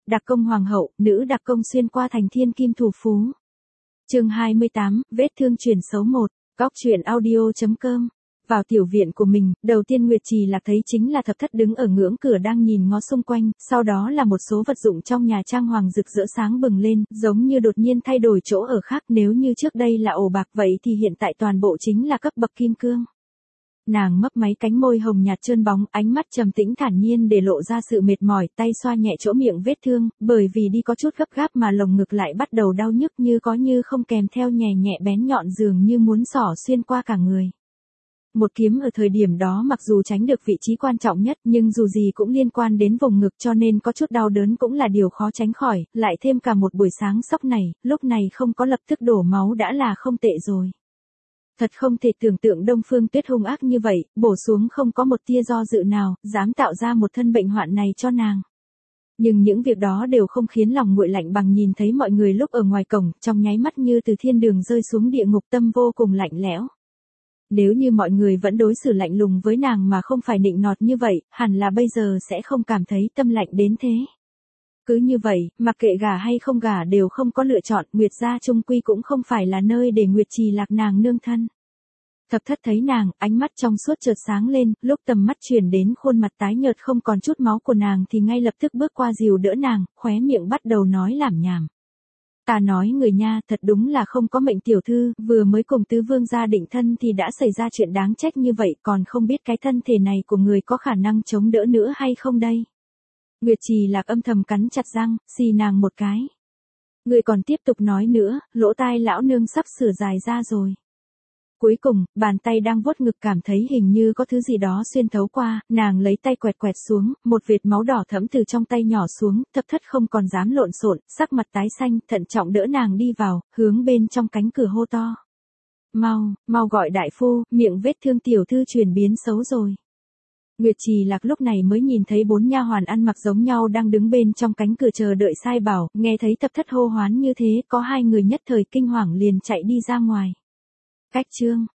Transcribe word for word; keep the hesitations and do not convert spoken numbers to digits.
đặc công hoàng hậu, nữ đặc công xuyên qua thành thiên kim thủ phú. Chương hai mươi tám, vết thương chuyển xấu một, góc truyện audio chấm com. Vào tiểu viện của mình, đầu tiên Nguyệt Trì Lạc thấy chính là Thập Thất đứng ở ngưỡng cửa đang nhìn ngó xung quanh, sau đó là một số vật dụng trong nhà trang hoàng rực rỡ sáng bừng lên, giống như đột nhiên thay đổi chỗ ở khác, nếu như trước đây là ổ bạc vậy thì hiện tại toàn bộ chính là cấp bậc kim cương. Nàng mấp máy cánh môi hồng nhạt trơn bóng, ánh mắt trầm tĩnh thản nhiên để lộ ra sự mệt mỏi, tay xoa nhẹ chỗ miệng vết thương, bởi vì đi có chút gấp gáp mà lồng ngực lại bắt đầu đau nhức như có như không, kèm theo nhẹ nhẹ bén nhọn dường như muốn xỏ xuyên qua cả người. Một kiếm ở thời điểm đó mặc dù tránh được vị trí quan trọng nhất, nhưng dù gì cũng liên quan đến vùng ngực, cho nên có chút đau đớn cũng là điều khó tránh khỏi, lại thêm cả một buổi sáng sốc này, lúc này không có lập tức đổ máu đã là không tệ rồi. Thật không thể tưởng tượng Đông Phương Tuyết hung ác như vậy, bổ xuống không có một tia do dự nào, dám tạo ra một thân bệnh hoạn này cho nàng. Nhưng những việc đó đều không khiến lòng nguội lạnh bằng nhìn thấy mọi người lúc ở ngoài cổng, trong nháy mắt như từ thiên đường rơi xuống địa ngục, tâm vô cùng lạnh lẽo. Nếu như mọi người vẫn đối xử lạnh lùng với nàng mà không phải nịnh nọt như vậy, hẳn là bây giờ sẽ không cảm thấy tâm lạnh đến thế. Cứ như vậy, mặc kệ gả hay không gả đều không có lựa chọn, Nguyệt gia chung quy cũng không phải là nơi để Nguyệt Trì Lạc nàng nương thân. Thập Thất thấy nàng, ánh mắt trong suốt chợt sáng lên, lúc tầm mắt chuyển đến khuôn mặt tái nhợt không còn chút máu của nàng thì ngay lập tức bước qua dìu đỡ nàng, khóe miệng bắt đầu nói lảm nhảm. Ta nói người nha, thật đúng là không có mệnh tiểu thư, vừa mới cùng tứ vương gia định thân thì đã xảy ra chuyện đáng trách như vậy, còn không biết cái thân thể này của người có khả năng chống đỡ nữa hay không đây. Nguyệt Trì Lạc âm thầm cắn chặt răng, xì nàng một cái. Người còn tiếp tục nói nữa, lỗ tai lão nương sắp sửa dài ra rồi. Cuối cùng, bàn tay đang vuốt ngực cảm thấy hình như có thứ gì đó xuyên thấu qua, nàng lấy tay quẹt quẹt xuống, một vệt máu đỏ thẫm từ trong tay nhỏ xuống, Thập Thất không còn dám lộn xộn, sắc mặt tái xanh, thận trọng đỡ nàng đi vào, hướng bên trong cánh cửa hô to. Mau, mau gọi đại phu, miệng vết thương tiểu thư chuyển biến xấu rồi. Nguyệt Trì Lạc lúc này mới nhìn thấy bốn nha hoàn ăn mặc giống nhau đang đứng bên trong cánh cửa chờ đợi sai bảo, nghe thấy Thập Thất hô hoán như thế, có hai người nhất thời kinh hoàng liền chạy đi ra ngoài. Cách chương